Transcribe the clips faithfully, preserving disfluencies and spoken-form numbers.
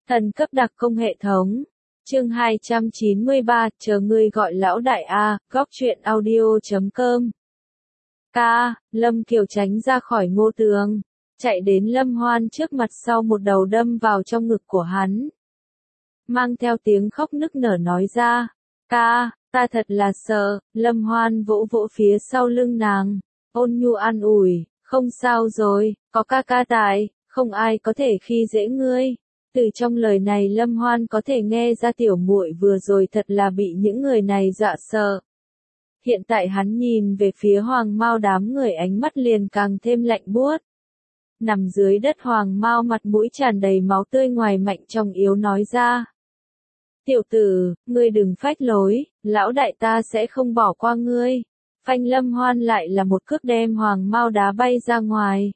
Thần cấp đặc công hệ thống. Chương hai trăm chín mươi ba, chờ ngươi gọi lão đại a, góc truyện audio chấm com. Ca, Lâm Kiều tránh ra khỏi Ngô Tường, chạy đến Lâm Hoan trước mặt sau một đầu đâm vào trong ngực của hắn. Mang theo tiếng khóc nức nở nói ra, ca, ta thật là sợ. Lâm Hoan vỗ vỗ phía sau lưng nàng, ôn nhu an ủi, không sao rồi, có ca ca tại, không ai có thể khi dễ ngươi. Từ trong lời này Lâm Hoan có thể nghe ra tiểu muội vừa rồi thật là bị những người này dọa sợ. Hiện tại hắn nhìn về phía Hoàng Mao đám người ánh mắt liền càng thêm lạnh buốt. Nằm dưới đất Hoàng Mao mặt mũi tràn đầy máu tươi ngoài mạnh trong yếu nói ra. Tiểu tử, ngươi đừng phách lối, lão đại ta sẽ không bỏ qua ngươi. Phanh Lâm Hoan lại là một cước đem Hoàng Mao đá bay ra ngoài.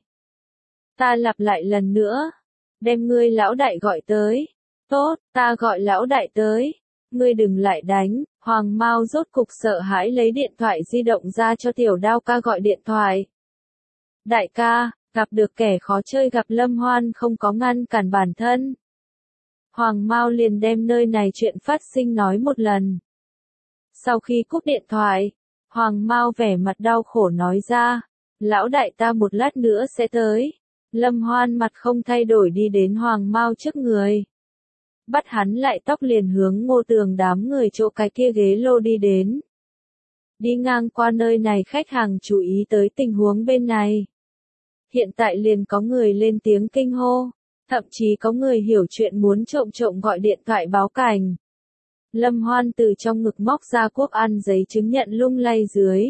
Ta lặp lại lần nữa. Đem ngươi lão đại gọi tới. Tốt, ta gọi lão đại tới. Ngươi đừng lại đánh. Hoàng Mao rốt cục sợ hãi lấy điện thoại di động ra cho tiểu đao ca gọi điện thoại. Đại ca, gặp được kẻ khó chơi gặp Lâm Hoan không có ngăn cản bản thân. Hoàng Mao liền đem nơi này chuyện phát sinh nói một lần. Sau khi cúp điện thoại, Hoàng Mao vẻ mặt đau khổ nói ra. Lão đại ta một lát nữa sẽ tới. Lâm Hoan mặt không thay đổi đi đến Hoàng Mao trước người. Bắt hắn lại tóc liền hướng Ngô Tường đám người chỗ cái kia ghế lô đi đến. Đi ngang qua nơi này khách hàng chú ý tới tình huống bên này. Hiện tại liền có người lên tiếng kinh hô. Thậm chí có người hiểu chuyện muốn trộm trộm gọi điện thoại báo cảnh. Lâm Hoan từ trong ngực móc ra quốc an giấy chứng nhận lung lay dưới.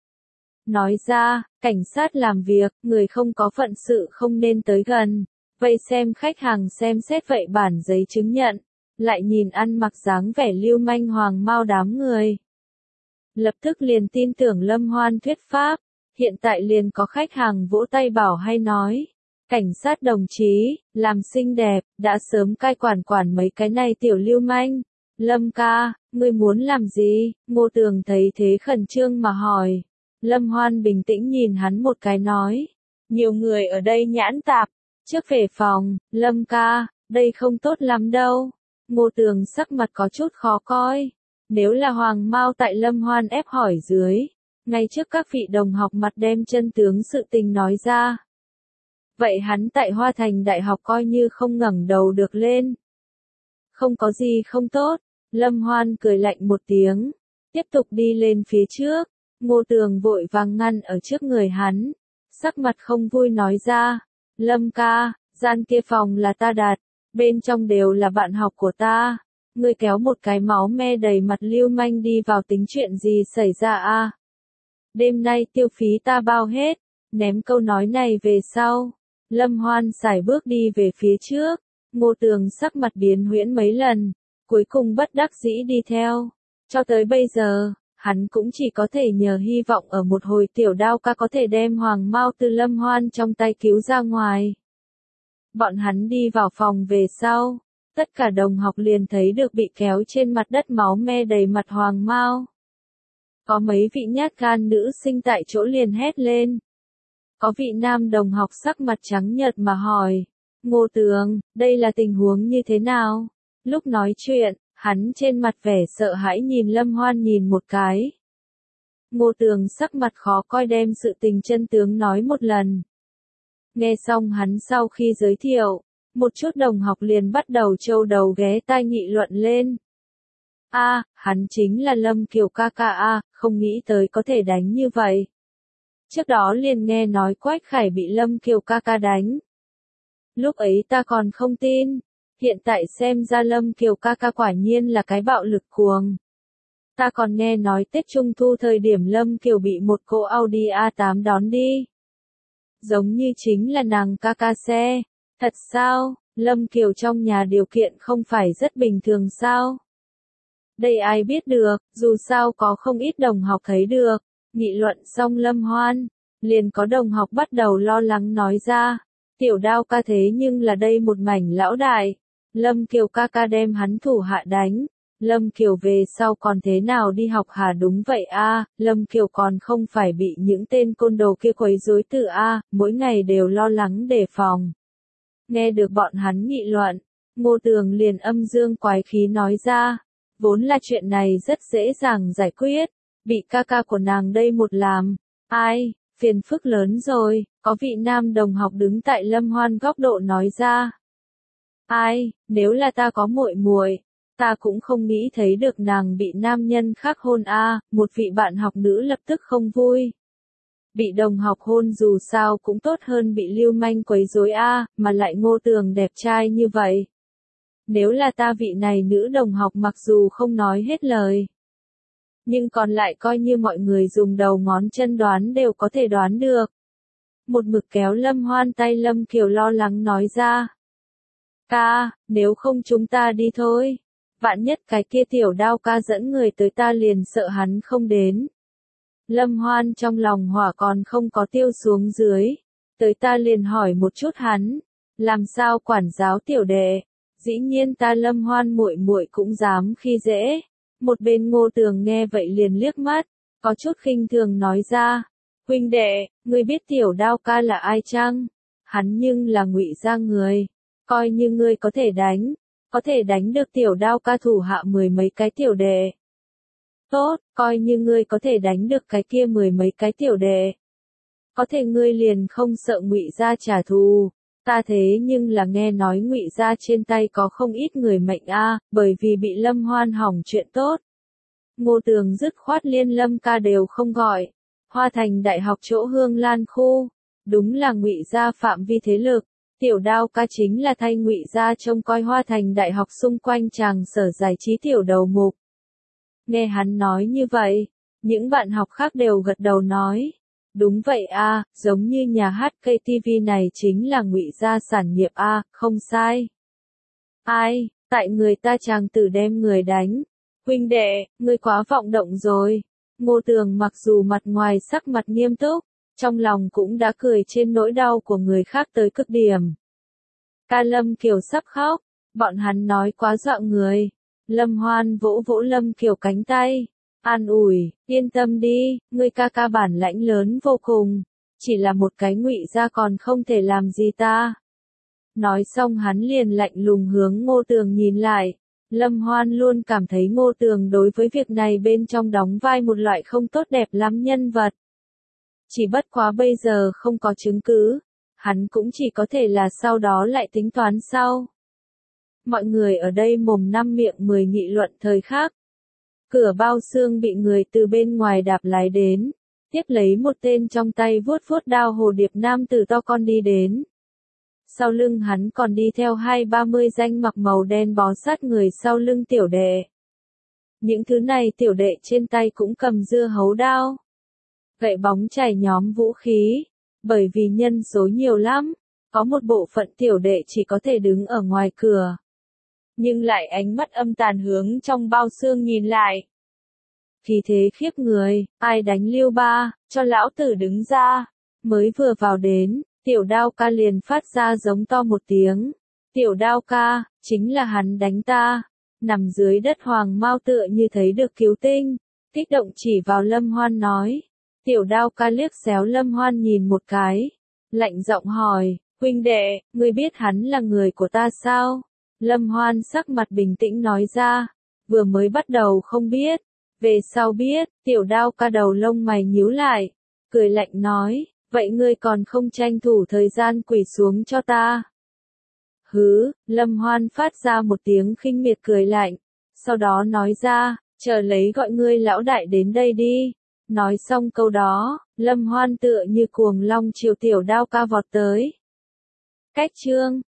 Nói ra, cảnh sát làm việc, người không có phận sự không nên tới gần. Vậy xem khách hàng xem xét vậy bản giấy chứng nhận. Lại nhìn ăn mặc dáng vẻ lưu manh Hoàng Mao đám người. Lập tức liền tin tưởng Lâm Hoan thuyết pháp. Hiện tại liền có khách hàng vỗ tay bảo hay nói. Cảnh sát đồng chí, làm xinh đẹp, đã sớm cai quản quản mấy cái này tiểu lưu manh. Lâm ca, ngươi muốn làm gì? Ngô Tường thấy thế khẩn trương mà hỏi. Lâm Hoan bình tĩnh nhìn hắn một cái nói. Nhiều người ở đây nhãn tạp. Trước về phòng, Lâm ca, đây không tốt lắm đâu. Ngô Tường sắc mặt có chút khó coi. Nếu là Hoàng Mao tại Lâm Hoan ép hỏi dưới. Ngay trước các vị đồng học mặt đem chân tướng sự tình nói ra. Vậy hắn tại Hoa Thành Đại học coi như không ngẩng đầu được lên. Không có gì không tốt. Lâm Hoan cười lạnh một tiếng. Tiếp tục đi lên phía trước. Ngô Tường vội vàng ngăn ở trước người hắn. Sắc mặt không vui nói ra. Lâm ca, gian kia phòng là ta đặt. Bên trong đều là bạn học của ta. Ngươi kéo một cái máu me đầy mặt lưu manh đi vào tính chuyện gì xảy ra a? Đêm nay tiêu phí ta bao hết. Ném câu nói này về sau. Lâm Hoan sải bước đi về phía trước. Ngô Tường sắc mặt biến huyễn mấy lần. Cuối cùng bất đắc dĩ đi theo. Cho tới bây giờ, hắn cũng chỉ có thể nhờ hy vọng ở một hồi tiểu đao ca có thể đem Hoàng Mao từ Lâm Hoan trong tay cứu ra ngoài. Bọn hắn đi vào phòng về sau. Tất cả đồng học liền thấy được bị kéo trên mặt đất máu me đầy mặt Hoàng Mao. Có mấy vị nhát gan nữ sinh tại chỗ liền hét lên. Có vị nam đồng học sắc mặt trắng nhợt mà hỏi. Ngô Tường, đây là tình huống như thế nào? Lúc nói chuyện, hắn trên mặt vẻ sợ hãi nhìn Lâm Hoan nhìn một cái. Ngô Tường sắc mặt khó coi đem sự tình chân tướng nói một lần. Nghe xong hắn sau khi giới thiệu, một chút đồng học liền bắt đầu trâu đầu ghé tai nghị luận lên. A, à, hắn chính là Lâm Kiều ca ca a, không nghĩ tới có thể đánh như vậy. Trước đó liền nghe nói Quách Khải bị Lâm Kiều ca ca đánh. Lúc ấy ta còn không tin, hiện tại xem ra Lâm Kiều ca ca quả nhiên là cái bạo lực cuồng. Ta còn nghe nói Tết Trung Thu thời điểm Lâm Kiều bị một cô Audi a tám đón đi. Giống như chính là nàng ca ca xe. Thật sao, Lâm Kiều trong nhà điều kiện không phải rất bình thường sao? Đây ai biết được, dù sao có không ít đồng học thấy được. Nghị luận xong Lâm Hoan, liền có đồng học bắt đầu lo lắng nói ra. Tiểu đao ca thế nhưng là đây một mảnh lão đại. Lâm Kiều ca ca đem hắn thủ hạ đánh. Lâm Kiều về sau còn thế nào đi học hả? Đúng vậy a, Lâm Kiều còn không phải bị những tên côn đồ kia quấy rối tự a, mỗi ngày đều lo lắng đề phòng. Nghe được bọn hắn nghị luận, Ngô Tường liền âm dương quái khí nói ra, vốn là chuyện này rất dễ dàng giải quyết, bị ca ca của nàng đây một làm, ai, phiền phức lớn rồi, có vị nam đồng học đứng tại Lâm Hoan góc độ nói ra. Ai, nếu là ta có muội muội, ta cũng không nghĩ thấy được nàng bị nam nhân khác hôn a, một vị bạn học nữ lập tức không vui. Bị đồng học hôn dù sao cũng tốt hơn bị lưu manh quấy rối a, mà lại Ngô Tường đẹp trai như vậy. Nếu là ta vị này nữ đồng học mặc dù không nói hết lời, nhưng còn lại coi như mọi người dùng đầu ngón chân đoán đều có thể đoán được. Một mực kéo Lâm Hoan tay Lâm Kiều lo lắng nói ra. Ca, nếu không chúng ta đi thôi. Vạn nhất cái kia tiểu đao ca dẫn người tới ta liền sợ hắn không đến. Lâm Hoan trong lòng hỏa còn không có tiêu xuống dưới. Tới ta liền hỏi một chút hắn. Làm sao quản giáo tiểu đệ? Dĩ nhiên ta Lâm Hoan muội muội cũng dám khi dễ. Một bên Ngô Tường nghe vậy liền liếc mắt. Có chút khinh thường nói ra. Huynh đệ, ngươi biết tiểu đao ca là ai chăng? Hắn nhưng là Ngụy gia người. Coi như ngươi có thể đánh. Có thể đánh được tiểu đao ca thủ hạ mười mấy cái tiểu đệ. Tốt, coi như ngươi có thể đánh được cái kia mười mấy cái tiểu đệ. Có thể ngươi liền không sợ Ngụy gia trả thù. Ta thế nhưng là nghe nói Ngụy gia trên tay có không ít người mệnh a, bởi vì bị Lâm Hoan hỏng chuyện tốt. Ngô Tường dứt khoát liên Lâm ca đều không gọi. Hoa Thành Đại học chỗ Hương Lan khu, đúng là Ngụy gia phạm vi thế lực. Tiểu đao ca chính là thay Ngụy gia trông coi Hoa Thành Đại học xung quanh tràng sở giải trí tiểu đầu mục. Nghe hắn nói như vậy, những bạn học khác đều gật đầu nói. Đúng vậy a, giống như nhà hát ca tê vê này chính là Ngụy gia sản nghiệp a, không sai. Ai, tại người ta chàng tử đem người đánh. Huynh đệ, ngươi quá vọng động rồi. Ngô Tường mặc dù mặt ngoài sắc mặt nghiêm túc, trong lòng cũng đã cười trên nỗi đau của người khác tới cực điểm. Ca Lâm Kiều sắp khóc, bọn hắn nói quá dọa người. Lâm Hoan vỗ vỗ Lâm Kiều cánh tay, an ủi, yên tâm đi, ngươi ca ca bản lãnh lớn vô cùng, chỉ là một cái Ngụy gia còn không thể làm gì ta. Nói xong hắn liền lạnh lùng hướng Ngô Tường nhìn lại. Lâm Hoan luôn cảm thấy Ngô Tường đối với việc này bên trong đóng vai một loại không tốt đẹp lắm nhân vật. Chỉ bất quá bây giờ không có chứng cứ, hắn cũng chỉ có thể là sau đó lại tính toán sau. Mọi người ở đây mồm năm miệng mười nghị luận thời khắc. Cửa bao xương bị người từ bên ngoài đạp lái đến, tiếp lấy một tên trong tay vuốt vuốt đao hồ điệp nam tử to con đi đến. Sau lưng hắn còn đi theo hai ba mươi danh mặc màu đen bó sát người sau lưng tiểu đệ. Những thứ này tiểu đệ trên tay cũng cầm dưa hấu đao, gậy bóng chảy nhóm vũ khí, bởi vì nhân số nhiều lắm, có một bộ phận tiểu đệ chỉ có thể đứng ở ngoài cửa. Nhưng lại ánh mắt âm tàn hướng trong bao xương nhìn lại. Khí thế khiếp người, ai đánh Liêu Ba, cho lão tử đứng ra. Mới vừa vào đến, tiểu đao ca liền phát ra giống to một tiếng. Tiểu đao ca, chính là hắn đánh ta. Nằm dưới đất Hoàng Mao tựa như thấy được cứu tinh, kích động chỉ vào Lâm Hoan nói. Tiểu đao ca liếc xéo Lâm Hoan nhìn một cái, lạnh giọng hỏi, huynh đệ, ngươi biết hắn là người của ta sao? Lâm Hoan sắc mặt bình tĩnh nói ra, vừa mới bắt đầu không biết, về sau biết. Tiểu đao ca đầu lông mày nhíu lại, cười lạnh nói, vậy ngươi còn không tranh thủ thời gian quỳ xuống cho ta? Hứ, Lâm Hoan phát ra một tiếng khinh miệt cười lạnh, sau đó nói ra, chờ lấy gọi ngươi lão đại đến đây đi. Nói xong câu đó, Lâm Hoan tựa như cuồng long chiều tiểu đao ca vọt tới. Cách chương